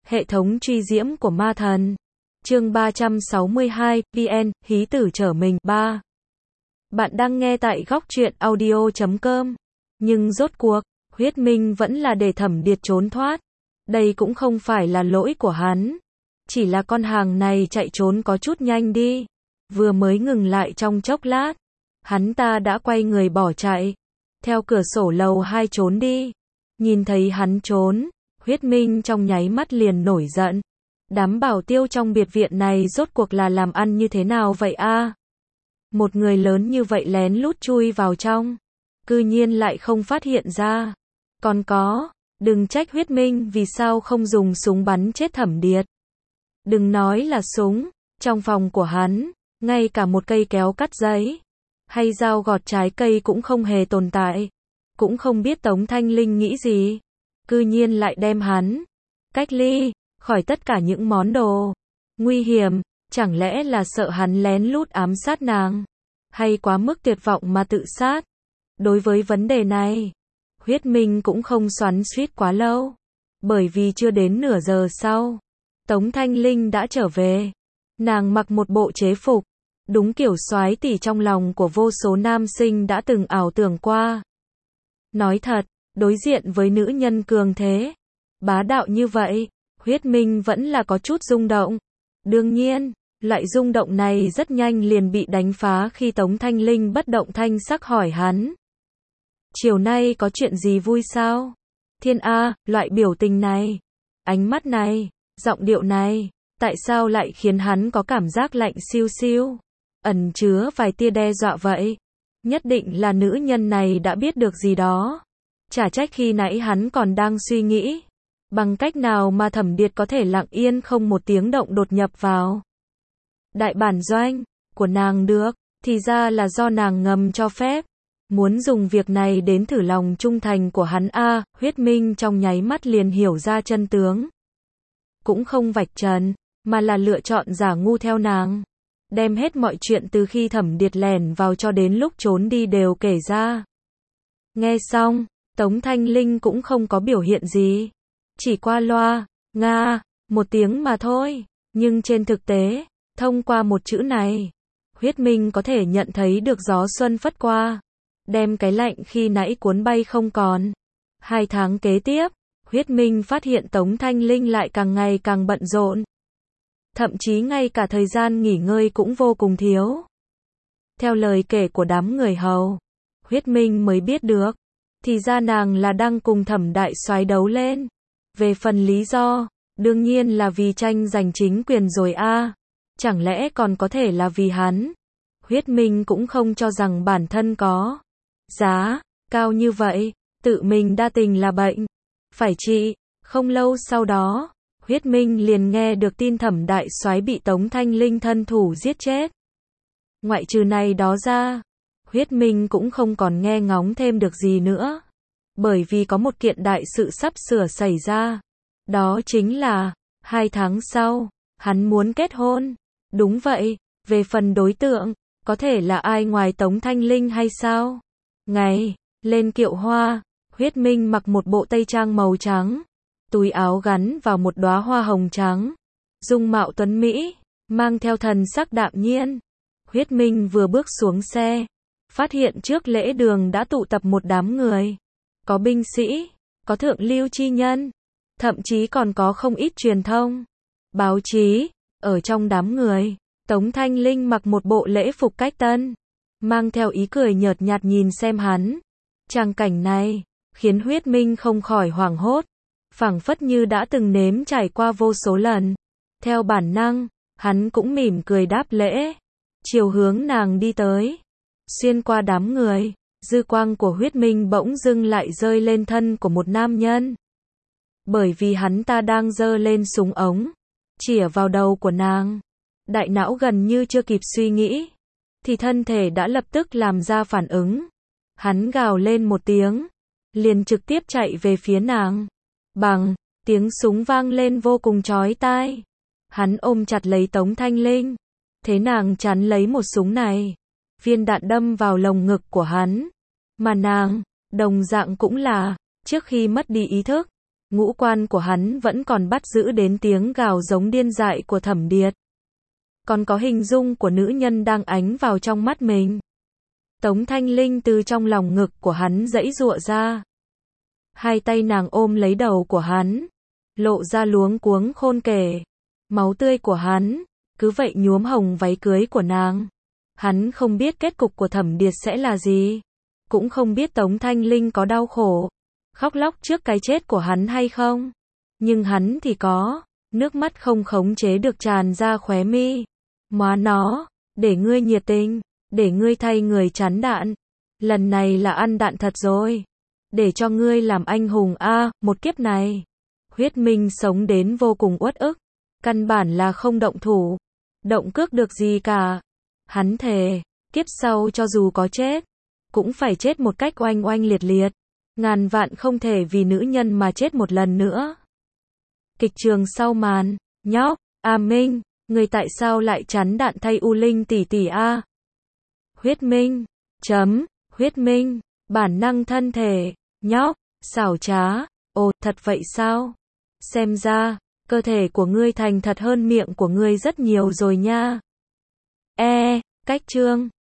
Hệ thống truy diễm của ma thần. Chương 362, VN, hí tử trở mình, 3. Bạn đang nghe tại góc truyện audio.com. Nhưng rốt cuộc, huyết minh vẫn là để Thẩm Điệt trốn thoát. Đây cũng không phải là lỗi của hắn. Chỉ là con hàng này chạy trốn có chút nhanh đi. Vừa mới ngừng lại trong chốc lát. Hắn ta đã quay người bỏ chạy. Theo cửa sổ lầu 2 trốn đi. Nhìn thấy hắn trốn. Huyết minh trong nháy mắt liền nổi giận. Đám bảo tiêu trong biệt viện này rốt cuộc là làm ăn như thế nào vậy a? Một người lớn như vậy lén lút chui vào trong. Cư nhiên lại không phát hiện ra. Còn có, đừng trách huyết minh vì sao không dùng súng bắn chết Thẩm Điệt. Đừng nói là súng, trong phòng của hắn, ngay cả một cây kéo cắt giấy, hay dao gọt trái cây cũng không hề tồn tại. Cũng không biết Tống Thanh Linh nghĩ gì. Cư nhiên lại đem hắn cách ly khỏi tất cả những món đồ nguy hiểm, chẳng lẽ là sợ hắn lén lút ám sát nàng, hay quá mức tuyệt vọng mà tự sát. Đối với vấn đề này, huyết minh cũng không xoắn xuýt quá lâu, bởi vì chưa đến nửa giờ sau, Tống Thanh Linh đã trở về. Nàng mặc một bộ chế phục, đúng kiểu soái tỷ trong lòng của vô số nam sinh đã từng ảo tưởng qua. Nói thật, đối diện với nữ nhân cường thế, bá đạo như vậy, huyết minh vẫn là có chút rung động. Đương nhiên, loại rung động này rất nhanh liền bị đánh phá khi Tống Thanh Linh bất động thanh sắc hỏi hắn. Chiều nay có chuyện gì vui sao? Thiên A, loại biểu tình này, ánh mắt này, giọng điệu này, tại sao lại khiến hắn có cảm giác lạnh siêu siêu, ẩn chứa vài tia đe dọa vậy? Nhất định là nữ nhân này đã biết được gì đó. Chả trách khi nãy hắn còn đang suy nghĩ, bằng cách nào mà Thẩm Điệt có thể lặng yên không một tiếng động đột nhập vào đại bản doanh của nàng được, thì ra là do nàng ngầm cho phép, muốn dùng việc này đến thử lòng trung thành của hắn a. Huyết minh trong nháy mắt liền hiểu ra chân tướng. Cũng không vạch trần, mà là lựa chọn giả ngu theo nàng. Đem hết mọi chuyện từ khi Thẩm Điệt lẻn vào cho đến lúc trốn đi đều kể ra. Nghe xong, Tống Thanh Linh cũng không có biểu hiện gì. Chỉ qua loa, nga, một tiếng mà thôi. Nhưng trên thực tế, thông qua một chữ này, huyết minh có thể nhận thấy được gió xuân phất qua. Đem cái lạnh khi nãy cuốn bay không còn. 2 tháng kế tiếp, huyết minh phát hiện Tống Thanh Linh lại càng ngày càng bận rộn. Thậm chí ngay cả thời gian nghỉ ngơi cũng vô cùng thiếu. Theo lời kể của đám người hầu, huyết minh mới biết được, thì ra nàng là đang cùng Thẩm đại soái đấu lên. Về phần lý do, đương nhiên là vì tranh giành chính quyền rồi a. Chẳng lẽ còn có thể là vì hắn? Huyết minh cũng không cho rằng bản thân có giá cao như vậy, tự mình đa tình là bệnh phải trị. Không lâu sau đó, huyết minh liền nghe được tin Thẩm đại soái bị Tống Thanh Linh thân thủ giết chết. Ngoại trừ này đó ra, huyết minh cũng không còn nghe ngóng thêm được gì nữa. Bởi vì có một kiện đại sự sắp sửa xảy ra. Đó chính là, 2 tháng sau, hắn muốn kết hôn. Đúng vậy, về phần đối tượng, có thể là ai ngoài Tống Thanh Linh hay sao? Ngày lên kiệu hoa, huyết minh mặc một bộ tây trang màu trắng, túi áo gắn vào một đóa hoa hồng trắng, dung mạo tuấn mỹ, mang theo thần sắc đạm nhiên. Huyết minh vừa bước xuống xe, phát hiện trước lễ đường đã tụ tập một đám người. Có binh sĩ, có thượng lưu chi nhân, thậm chí còn có không ít truyền thông, báo chí. Ở trong đám người, Tống Thanh Linh mặc một bộ lễ phục cách tân, mang theo ý cười nhợt nhạt nhìn xem hắn. Tràng cảnh này khiến huyết minh không khỏi hoảng hốt, phảng phất như đã từng nếm trải qua vô số lần. Theo bản năng, hắn cũng mỉm cười đáp lễ, chiều hướng nàng đi tới. Xuyên qua đám người, dư quang của huyết minh bỗng dưng lại rơi lên thân của một nam nhân. Bởi vì hắn ta đang giơ lên súng ống, chĩa vào đầu của nàng. Đại não gần như chưa kịp suy nghĩ, thì thân thể đã lập tức làm ra phản ứng. Hắn gào lên một tiếng, liền trực tiếp chạy về phía nàng. Bằng, tiếng súng vang lên vô cùng chói tai. Hắn ôm chặt lấy Tống Thanh Linh, thế nàng chắn lấy một súng này. Viên đạn đâm vào lồng ngực của hắn. Mà nàng, đồng dạng cũng là, trước khi mất đi ý thức, Ngũ quan của hắn vẫn còn bắt giữ đến tiếng gào giống điên dại của Thẩm Điệt. Còn có hình dung của nữ nhân đang ánh vào trong mắt mình. Tống Thanh Linh từ trong lòng ngực của hắn giãy giụa ra. Hai tay nàng ôm lấy đầu của hắn, lộ ra luống cuống khôn kể. Máu tươi của hắn, cứ vậy nhuốm hồng váy cưới của nàng. Hắn không biết kết cục của Thẩm Điệt sẽ là gì. Cũng không biết Tống Thanh Linh có đau khổ, khóc lóc trước cái chết của hắn hay không. Nhưng hắn thì có, nước mắt không khống chế được tràn ra khóe mi. Móa nó, để ngươi nhiệt tình, để ngươi thay người chắn đạn. Lần này là ăn đạn thật rồi. Để cho ngươi làm anh hùng một kiếp này. Huyết Minh sống đến vô cùng uất ức. Căn bản là không động thủ, động cước được gì cả. Hắn thề, kiếp sau cho dù có chết, cũng phải chết một cách oanh oanh liệt liệt. Ngàn vạn không thể vì nữ nhân mà chết một lần nữa. Kịch trường sau màn, nhóc, Minh, người tại sao lại chắn đạn thay U Linh tỷ tỷ a? Huyết Minh, Huyết Minh, bản năng thân thể, nhóc, xảo trá, ồ, thật vậy sao? Xem ra, cơ thể của ngươi thành thật hơn miệng của ngươi rất nhiều rồi nha. Cách chương